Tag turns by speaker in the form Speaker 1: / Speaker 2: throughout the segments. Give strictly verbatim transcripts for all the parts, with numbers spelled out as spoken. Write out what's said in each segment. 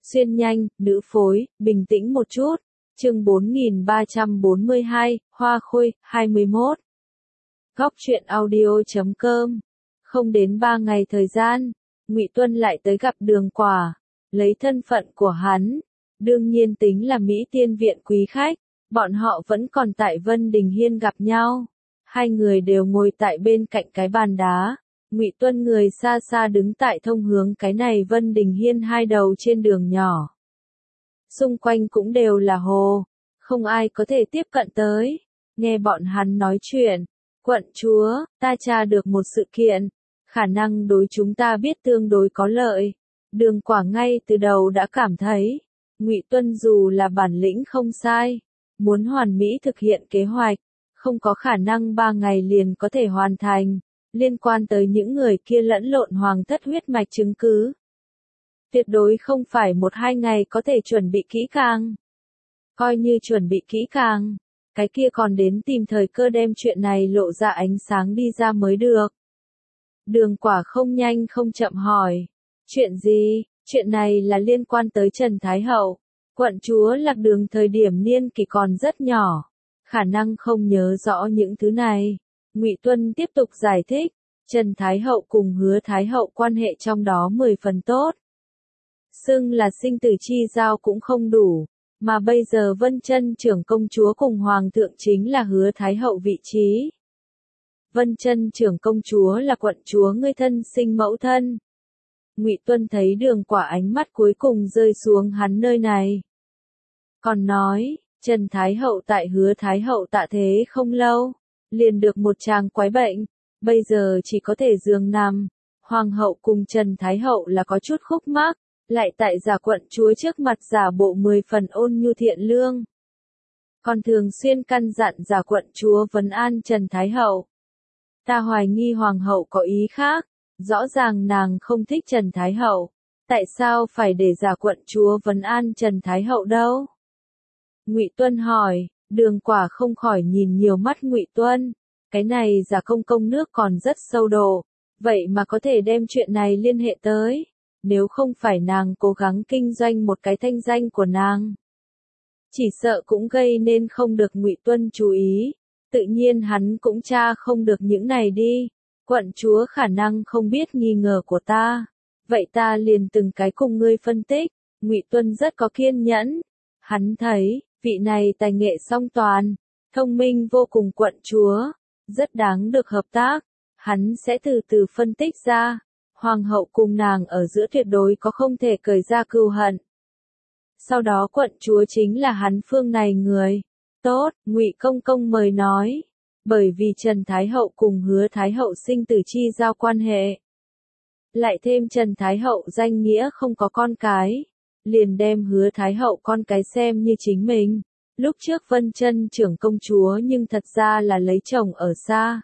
Speaker 1: Xuyên nhanh, nữ phối, bình tĩnh một chút. Chương bốn nghìn ba trăm bốn mươi hai, Hoa Khôi, hai mươi mốt. Góc truyện audio chấm com. Không đến ba ngày thời gian, Ngụy Tuân lại tới gặp Đường Quả, lấy thân phận của hắn, đương nhiên tính là Mỹ Tiên viện quý khách, bọn họ vẫn còn tại Vân Đình Hiên gặp nhau. Hai người đều ngồi tại bên cạnh cái bàn đá, Ngụy Tuân người xa xa đứng tại thông hướng cái này Vân Đình Hiên hai đầu trên đường nhỏ. Xung quanh cũng đều là hồ, không ai có thể tiếp cận tới. Nghe bọn hắn nói chuyện, quận chúa, ta tra được một sự kiện, khả năng đối chúng ta biết tương đối có lợi. Đường Quả ngay từ đầu đã cảm thấy, Ngụy Tuân dù là bản lĩnh không sai, muốn hoàn mỹ thực hiện kế hoạch, không có khả năng ba ngày liền có thể hoàn thành, liên quan tới những người kia lẫn lộn hoàng thất huyết mạch chứng cứ. Tuyệt đối không phải một hai ngày có thể chuẩn bị kỹ càng. Coi như chuẩn bị kỹ càng, cái kia còn đến tìm thời cơ đem chuyện này lộ ra ánh sáng đi ra mới được. Đường Quả không nhanh không chậm hỏi. Chuyện gì? Chuyện này là liên quan tới Trần Thái Hậu. Quận chúa Lạc Đường thời điểm niên kỷ còn rất nhỏ, khả năng không nhớ rõ những thứ này. Ngụy Tuân tiếp tục giải thích, Trần Thái Hậu cùng Hứa Thái Hậu quan hệ trong đó mười phần tốt. Xưng là sinh tử chi giao cũng không đủ, mà bây giờ Vân Chân trưởng công chúa cùng Hoàng thượng chính là Hứa Thái Hậu vị trí. Vân Chân trưởng công chúa là quận chúa ngươi thân sinh mẫu thân. Ngụy Tuân thấy Đường Quả ánh mắt cuối cùng rơi xuống hắn nơi này. Còn nói, Trần Thái Hậu tại Hứa Thái Hậu tạ thế không lâu, liền được một tràng quái bệnh, bây giờ chỉ có thể giường nằm. Hoàng hậu cùng Trần Thái Hậu là có chút khúc mắc, lại tại giả quận chúa trước mặt giả bộ mười phần ôn nhu thiện lương. Còn thường xuyên căn dặn giả quận chúa vấn an Trần Thái Hậu. Ta hoài nghi Hoàng hậu có ý khác, rõ ràng nàng không thích Trần Thái Hậu, tại sao phải để giả quận chúa vấn an Trần Thái Hậu đâu? Ngụy Tuân hỏi. Đường Quả không khỏi nhìn nhiều mắt Ngụy Tuân, cái này giả công công nước còn rất sâu độ, vậy mà có thể đem chuyện này liên hệ tới, nếu không phải nàng cố gắng kinh doanh một cái thanh danh của nàng, chỉ sợ cũng gây nên không được Ngụy Tuân chú ý, tự nhiên hắn cũng tra không được những này đi. Quận chúa khả năng không biết nghi ngờ của ta, vậy ta liền từng cái cùng ngươi phân tích. Ngụy Tuân rất có kiên nhẫn, hắn thấy vị này tài nghệ song toàn, thông minh vô cùng quận chúa, rất đáng được hợp tác, hắn sẽ từ từ phân tích ra, Hoàng hậu cùng nàng ở giữa tuyệt đối có không thể cởi ra cừu hận. Sau đó quận chúa chính là hắn phương này người. Tốt, Ngụy công công mời nói, bởi vì Trần Thái Hậu cùng Hứa Thái Hậu sinh tử chi giao quan hệ. Lại thêm Trần Thái Hậu danh nghĩa không có con cái, liền đem Hứa Thái Hậu con cái xem như chính mình. Lúc trước Vân Chân trưởng công chúa nhưng thật ra là lấy chồng ở xa.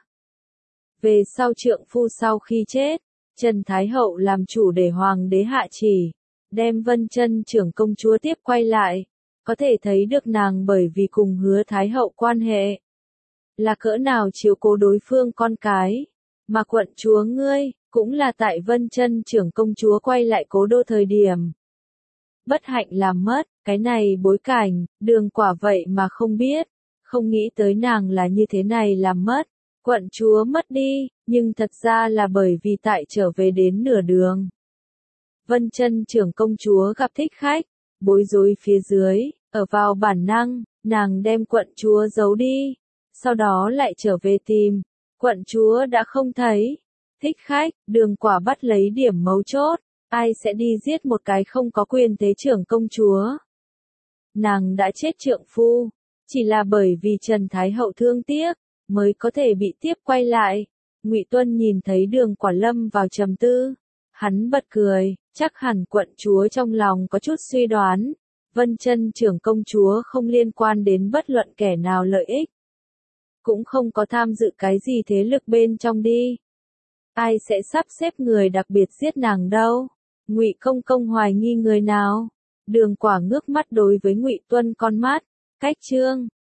Speaker 1: Về sau trượng phu sau khi chết, Trần Thái Hậu làm chủ để Hoàng đế hạ chỉ, đem Vân Chân trưởng công chúa tiếp quay lại, có thể thấy được nàng bởi vì cùng Hứa Thái Hậu quan hệ, là cỡ nào chiếu cố đối phương con cái, mà quận chúa ngươi, cũng là tại Vân Chân trưởng công chúa quay lại cố đô thời điểm. Bất hạnh làm mất, cái này bối cảnh, Đường Quả vậy mà không biết, không nghĩ tới nàng là như thế này làm mất, quận chúa mất đi, nhưng thật ra là bởi vì tại trở về đến nửa đường. Vân Chân trưởng công chúa gặp thích khách, bối rối phía dưới, ở vào bản năng, nàng đem quận chúa giấu đi, sau đó lại trở về tìm, quận chúa đã không thấy. Thích khách, Đường Quả bắt lấy điểm mấu chốt, ai sẽ đi giết một cái không có quyền thế trưởng công chúa. Nàng đã chết trượng phu, chỉ là bởi vì Trần Thái Hậu thương tiếc, mới có thể bị tiếp quay lại. Ngụy Tuân nhìn thấy Đường Quả lâm vào trầm tư, hắn bật cười, chắc hẳn quận chúa trong lòng có chút suy đoán, Vân Chân trưởng công chúa không liên quan đến bất luận kẻ nào lợi ích, cũng không có tham dự cái gì thế lực bên trong đi. Ai sẽ sắp xếp người đặc biệt giết nàng đâu? Ngụy công công hoài nghi người nào? Đường Quả ngước mắt đối với Ngụy Tuân con mắt, cách trương,